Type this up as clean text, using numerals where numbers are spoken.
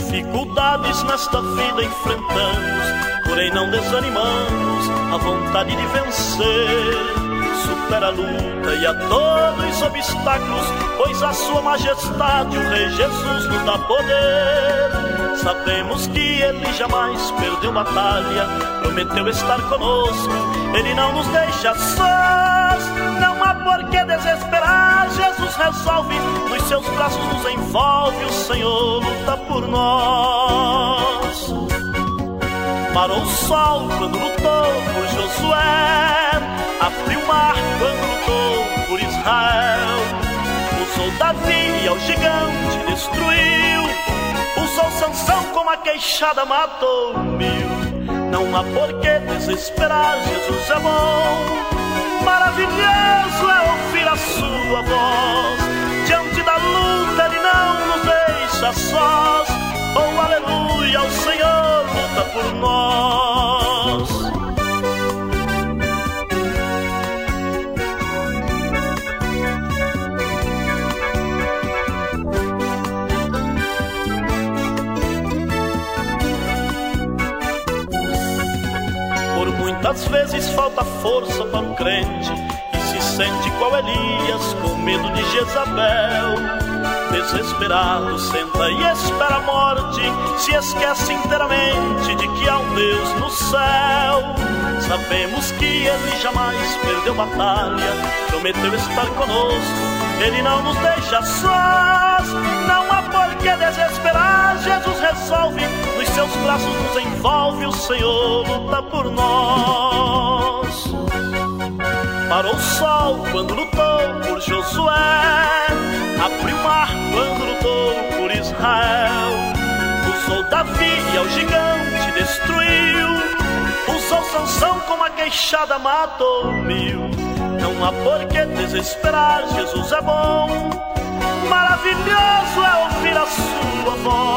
Dificuldades nesta vida enfrentamos, porém não desanimamos a vontade de vencer. Supera a luta e a todos os obstáculos, pois a sua majestade, o Rei Jesus, nos dá poder. Sabemos que Ele jamais perdeu batalha, prometeu estar conosco, Ele não nos deixa sós. Não há por que desesperar, Jesus resolve, nos seus braços nos envolve, o Senhor luta por nós. Parou o sol quando lutou por Josué, abriu o mar quando lutou por Israel. Usou Davi e ao gigante destruiu, usou Sansão com a queixada matou 1000. Não há por que desesperar, Jesus é bom. Maravilhoso é ouvir a sua voz, diante da luta Ele não nos deixa sós. Oh, aleluia, o Senhor luta por nós. Muitas vezes falta força para o crente e se sente qual Elias, com medo de Jezabel. Desesperado, senta e espera a morte, se esquece inteiramente de que há um Deus no céu. Sabemos que Ele jamais perdeu batalha, prometeu estar conosco, Ele não nos deixa sós. Não há por que desesperar, Jesus resolve, nos seus braços nos envolve, o Senhor luta por nós. Parou o sol quando lutou por Josué, abriu o mar quando lutou por Israel. Usou Davi e ao gigante destruiu, usou Sansão com a queixada matou 1000. Não há por que desesperar, Jesus é bom. Maravilhoso é ouvir a sua voz,